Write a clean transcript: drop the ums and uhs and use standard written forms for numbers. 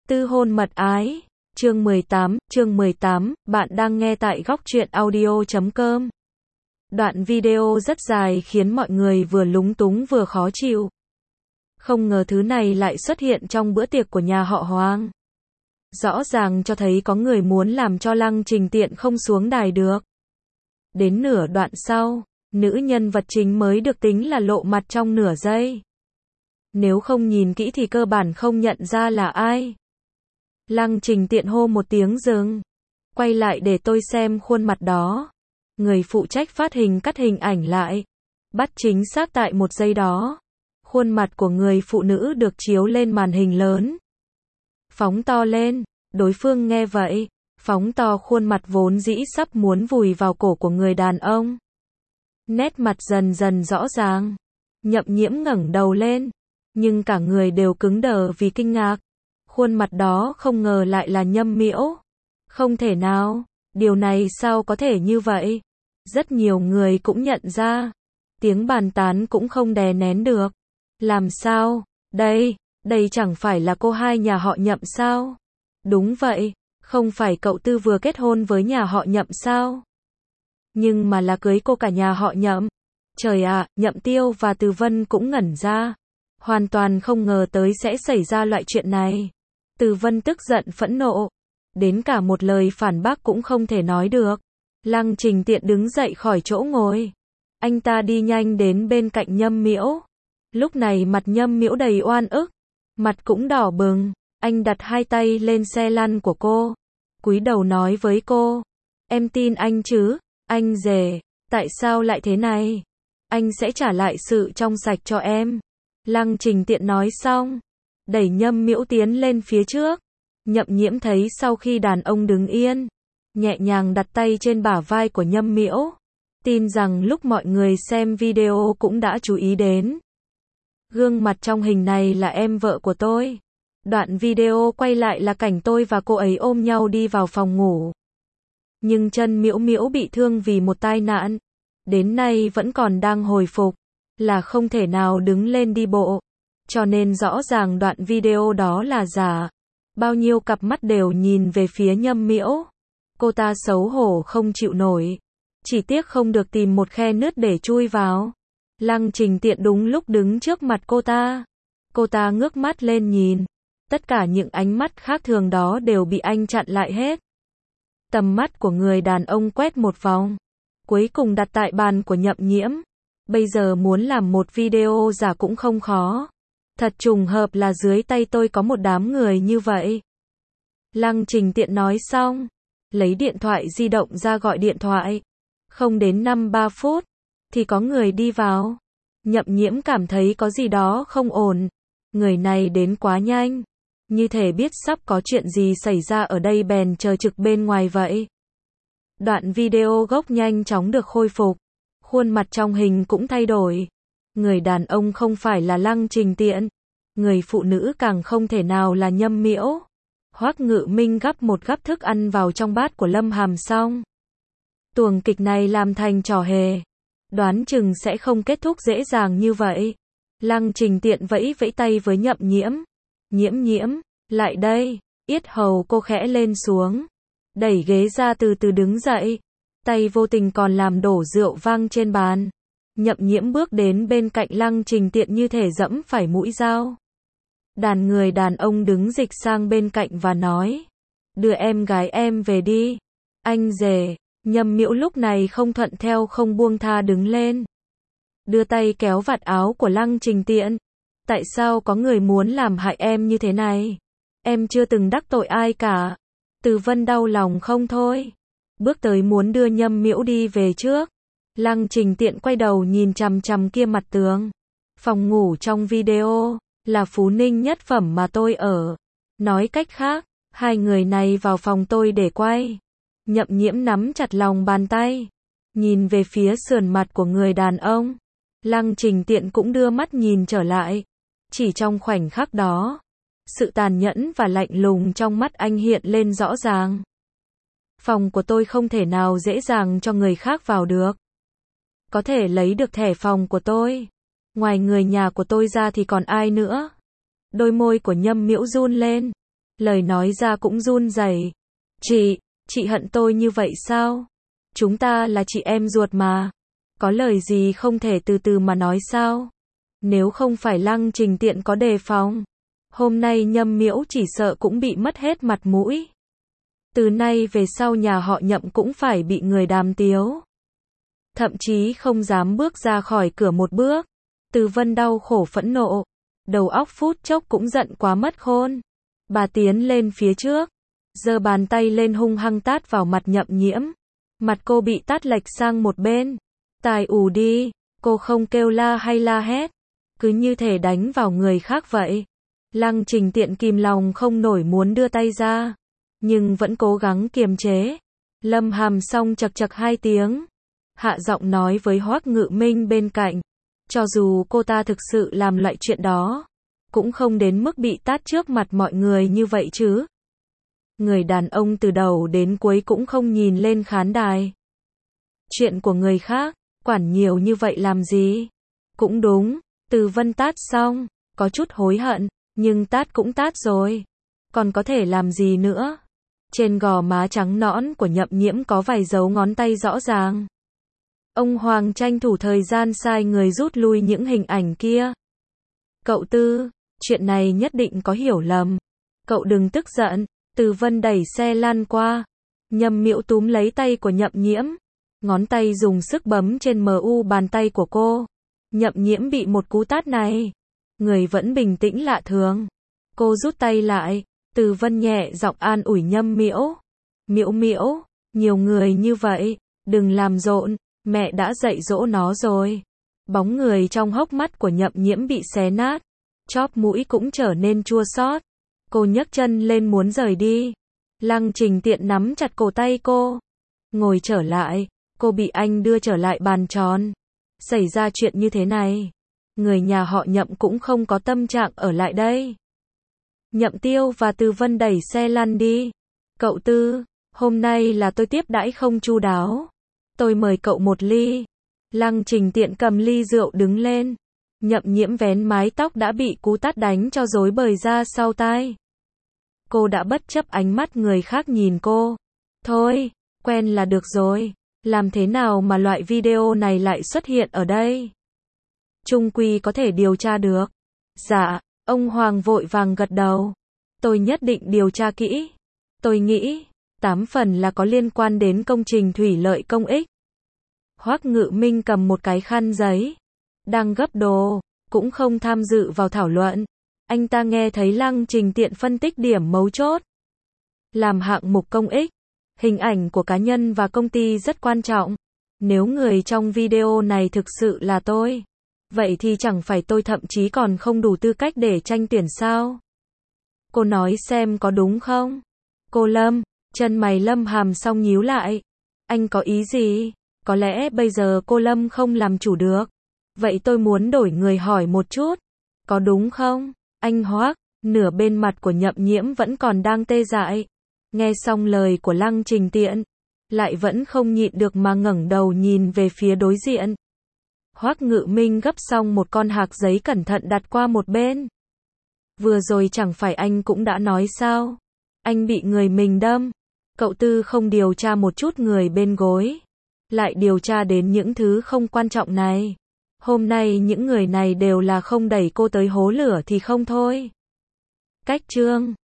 Tư hôn mật ái. Chương 18, bạn đang nghe tại góc truyện audio.com. Đoạn video rất dài khiến mọi người vừa lúng túng vừa khó chịu. Không ngờ thứ này lại xuất hiện trong bữa tiệc của nhà họ Hoàng. Rõ ràng cho thấy có người muốn làm cho Lăng Trình Tiện không xuống đài được. Đến nửa đoạn sau, nữ nhân vật chính mới được tính là lộ mặt trong nửa giây. Nếu không nhìn kỹ thì cơ bản không nhận ra là ai. Lăng Trình Tiện hô một tiếng dừng. Quay lại để tôi xem khuôn mặt đó. Người phụ trách phát hình cắt hình ảnh lại. Bắt chính xác tại một giây đó. Khuôn mặt của người phụ nữ được chiếu lên màn hình lớn. Phóng to lên. Đối phương nghe vậy. Phóng to khuôn mặt vốn dĩ sắp muốn vùi vào cổ của người đàn ông. Nét mặt dần dần rõ ràng. Nhậm Nhiễm ngẩng đầu lên. Nhưng cả người đều cứng đờ vì kinh ngạc. Khuôn mặt đó không ngờ lại là Nhâm Miễu. Không thể nào, điều này sao có thể như vậy? Rất nhiều người cũng nhận ra. Tiếng bàn tán cũng không đè nén được. Làm sao? Đây chẳng phải là cô hai nhà họ Nhậm sao? Đúng vậy, không phải cậu Tư vừa kết hôn với nhà họ Nhậm sao? Nhưng mà là cưới cô cả nhà họ Nhậm. Trời ạ, Nhậm Tiêu và Từ Vân cũng ngẩn ra. Hoàn toàn không ngờ tới sẽ xảy ra loại chuyện này. Từ Vân tức giận phẫn nộ. Đến cả một lời phản bác cũng không thể nói được. Lăng Trình Tiện đứng dậy khỏi chỗ ngồi. Anh ta đi nhanh đến bên cạnh Nhâm Miễu. Lúc này mặt Nhâm Miễu đầy oan ức. Mặt cũng đỏ bừng. Anh đặt hai tay lên xe lăn của cô. Cúi đầu nói với cô. Em tin anh chứ, anh rể, tại sao lại thế này? Anh sẽ trả lại sự trong sạch cho em. Lăng Trình Tiện nói xong. Đẩy Nhâm Miễu tiến lên phía trước. Nhậm Nhiễm thấy sau khi đàn ông đứng yên, nhẹ nhàng đặt tay trên bả vai của Nhâm Miễu. Tin rằng lúc mọi người xem video cũng đã chú ý đến. Gương mặt trong hình này là em vợ của tôi. Đoạn video quay lại là cảnh tôi và cô ấy ôm nhau đi vào phòng ngủ. Nhưng chân Miễu Miễu bị thương vì một tai nạn. Đến nay vẫn còn đang hồi phục. Là không thể nào đứng lên đi bộ. Cho nên rõ ràng đoạn video đó là giả. Bao nhiêu cặp mắt đều nhìn về phía Nhâm Miễu. Cô ta xấu hổ không chịu nổi. Chỉ tiếc không được tìm một khe nứt để chui vào. Lăng Trình Tiện đúng lúc đứng trước mặt cô ta. Cô ta ngước mắt lên nhìn. Tất cả những ánh mắt khác thường đó đều bị anh chặn lại hết. Tầm mắt của người đàn ông quét một vòng. Cuối cùng đặt tại bàn của Nhậm Nhiễm. Bây giờ muốn làm một video giả cũng không khó. Thật trùng hợp là dưới tay tôi có một đám người như vậy. Lăng Trình Tiện nói xong. Lấy điện thoại di động ra gọi điện thoại. Không đến 5-3 phút. Thì có người đi vào. Nhậm Nhiễm cảm thấy có gì đó không ổn. Người này đến quá nhanh. Như thể biết sắp có chuyện gì xảy ra ở đây bèn chờ trực bên ngoài vậy. Đoạn video gốc nhanh chóng được khôi phục. Khuôn mặt trong hình cũng thay đổi. Người đàn ông không phải là Lăng Trình Tiện. Người phụ nữ càng không thể nào là Nhâm Miễu. Hoắc Ngự Minh gắp một gắp thức ăn vào trong bát của Lâm Hàm xong. Tuồng kịch này làm thành trò hề. Đoán chừng sẽ không kết thúc dễ dàng như vậy. Lăng Trình Tiện vẫy vẫy tay với Nhậm Nhiễm. Nhiễm, lại đây. Yết hầu cô khẽ lên xuống. Đẩy ghế ra từ từ đứng dậy. Tay vô tình còn làm đổ rượu vang trên bàn. Nhậm Nhiễm bước đến bên cạnh Lăng Trình Tiện như thể dẫm phải mũi dao. Người đàn ông đứng dịch sang bên cạnh và nói. Đưa em gái em về đi. Anh rể. Nhâm Miễu lúc này không thuận theo không buông tha đứng lên. Đưa tay kéo vạt áo của Lăng Trình Tiện. Tại sao có người muốn làm hại em như thế này? Em chưa từng đắc tội ai cả. Từ Vân đau lòng không thôi. Bước tới muốn đưa Nhâm Miễu đi về trước. Lăng Trình Tiện quay đầu nhìn chằm chằm kia mặt tường. Phòng ngủ trong video là Phú Ninh nhất phẩm mà tôi ở. Nói cách khác, hai người này vào phòng tôi để quay. Nhậm Nhiễm nắm chặt lòng bàn tay. Nhìn về phía sườn mặt của người đàn ông. Lăng Trình Tiện cũng đưa mắt nhìn trở lại. Chỉ trong khoảnh khắc đó, sự tàn nhẫn và lạnh lùng trong mắt anh hiện lên rõ ràng. Phòng của tôi không thể nào dễ dàng cho người khác vào được. Có thể lấy được thẻ phòng của tôi. Ngoài người nhà của tôi ra thì còn ai nữa? Đôi môi của Nhâm Miễu run lên. lời nói ra cũng run rẩy. Chị hận tôi như vậy sao? Chúng ta là chị em ruột mà. Có lời gì không thể từ từ mà nói sao? Nếu không phải Lăng Trình Tiện có đề phòng, hôm nay Nhâm Miễu chỉ sợ cũng bị mất hết mặt mũi. Từ nay về sau nhà họ Nhậm cũng phải bị người đàm tiếu. Thậm chí không dám bước ra khỏi cửa một bước. Từ Vân đau khổ phẫn nộ, đầu óc phút chốc cũng giận quá mất khôn. Bà tiến lên phía trước, giơ bàn tay lên hung hăng tát vào mặt Nhậm Nhiễm. Mặt cô bị tát lệch sang một bên. Tai ù đi, cô không kêu la hay la hét, cứ như thể đánh vào người khác vậy. Lăng Trình Tiện kìm lòng không nổi muốn đưa tay ra, nhưng vẫn cố gắng kiềm chế. Lâm Hàm xong chậc chậc 2 tiếng, hạ giọng nói với Hoắc Ngự Minh bên cạnh, cho dù cô ta thực sự làm loại chuyện đó, cũng không đến mức bị tát trước mặt mọi người như vậy chứ. Người đàn ông từ đầu đến cuối cũng không nhìn lên khán đài. Chuyện của người khác, quản nhiều như vậy làm gì? Cũng đúng, Từ Vân tát xong, có chút hối hận, nhưng tát cũng tát rồi. Còn có thể làm gì nữa? Trên gò má trắng nõn của Nhậm Nhiễm có vài dấu ngón tay rõ ràng. Ông Hoàng tranh thủ thời gian sai người rút lui những hình ảnh kia. Cậu Tư, chuyện này nhất định có hiểu lầm. Cậu đừng tức giận. Từ Vân đẩy xe lăn qua. Nhâm Miễu túm lấy tay của Nhậm Nhiễm. Ngón tay dùng sức bấm trên mu bàn tay của cô. Nhậm Nhiễm bị một cú tát này. Người vẫn bình tĩnh lạ thường. Cô rút tay lại. Từ Vân nhẹ giọng an ủi Nhâm Miễu. Miễu Miễu, nhiều người như vậy, đừng làm rộn, mẹ đã dạy dỗ nó rồi. Bóng người trong hốc mắt của Nhậm Nhiễm bị xé nát. Chóp mũi cũng trở nên chua xót. Cô nhấc chân lên muốn rời đi. Lăng Trình Tiện nắm chặt cổ tay cô. Ngồi trở lại, cô bị anh đưa trở lại bàn tròn. Xảy ra chuyện như thế này, người nhà họ Nhậm cũng không có tâm trạng ở lại đây. Nhậm Tiêu và Từ Vân đẩy xe lăn đi. Cậu Tư, hôm nay là tôi tiếp đãi không chu đáo. Tôi mời cậu một ly. Lăng Trình Tiện cầm ly rượu đứng lên. Nhậm Nhiễm vén mái tóc đã bị cú tát đánh cho rối bời ra sau tai. Cô đã bất chấp ánh mắt người khác nhìn cô. Thôi, quen là được rồi. Làm thế nào mà loại video này lại xuất hiện ở đây? Chung quy có thể điều tra được. Dạ, ông Hoàng vội vàng gật đầu. Tôi nhất định điều tra kỹ. Tôi nghĩ, 8 phần là có liên quan đến công trình thủy lợi công ích. Hoắc Ngự Minh cầm một cái khăn giấy. Đang gấp đồ, cũng không tham dự vào thảo luận. Anh ta nghe thấy Lăng Trình Tiện phân tích điểm mấu chốt. Làm hạng mục công ích, hình ảnh của cá nhân và công ty rất quan trọng. Nếu người trong video này thực sự là tôi, vậy thì chẳng phải tôi thậm chí còn không đủ tư cách để tranh tuyển sao? Cô nói xem có đúng không? Cô Lâm, chân mày Lâm Hàm xong nhíu lại. Anh có ý gì? Có lẽ bây giờ cô Lâm không làm chủ được. Vậy tôi muốn đổi người hỏi một chút. Có đúng không? Anh Hoắc, nửa bên mặt của Nhậm Nhiễm vẫn còn đang tê dại. Nghe xong lời của Lăng Trình Tiện, lại vẫn không nhịn được mà ngẩng đầu nhìn về phía đối diện. Hoắc Ngự Minh gấp xong một con hạc giấy cẩn thận đặt qua một bên. Vừa rồi chẳng phải anh cũng đã nói sao? Anh bị người mình đâm. Cậu Tư không điều tra một chút người bên gối, lại điều tra đến những thứ không quan trọng này. Hôm nay những người này đều là không đẩy cô tới hố lửa thì không thôi. Cách chương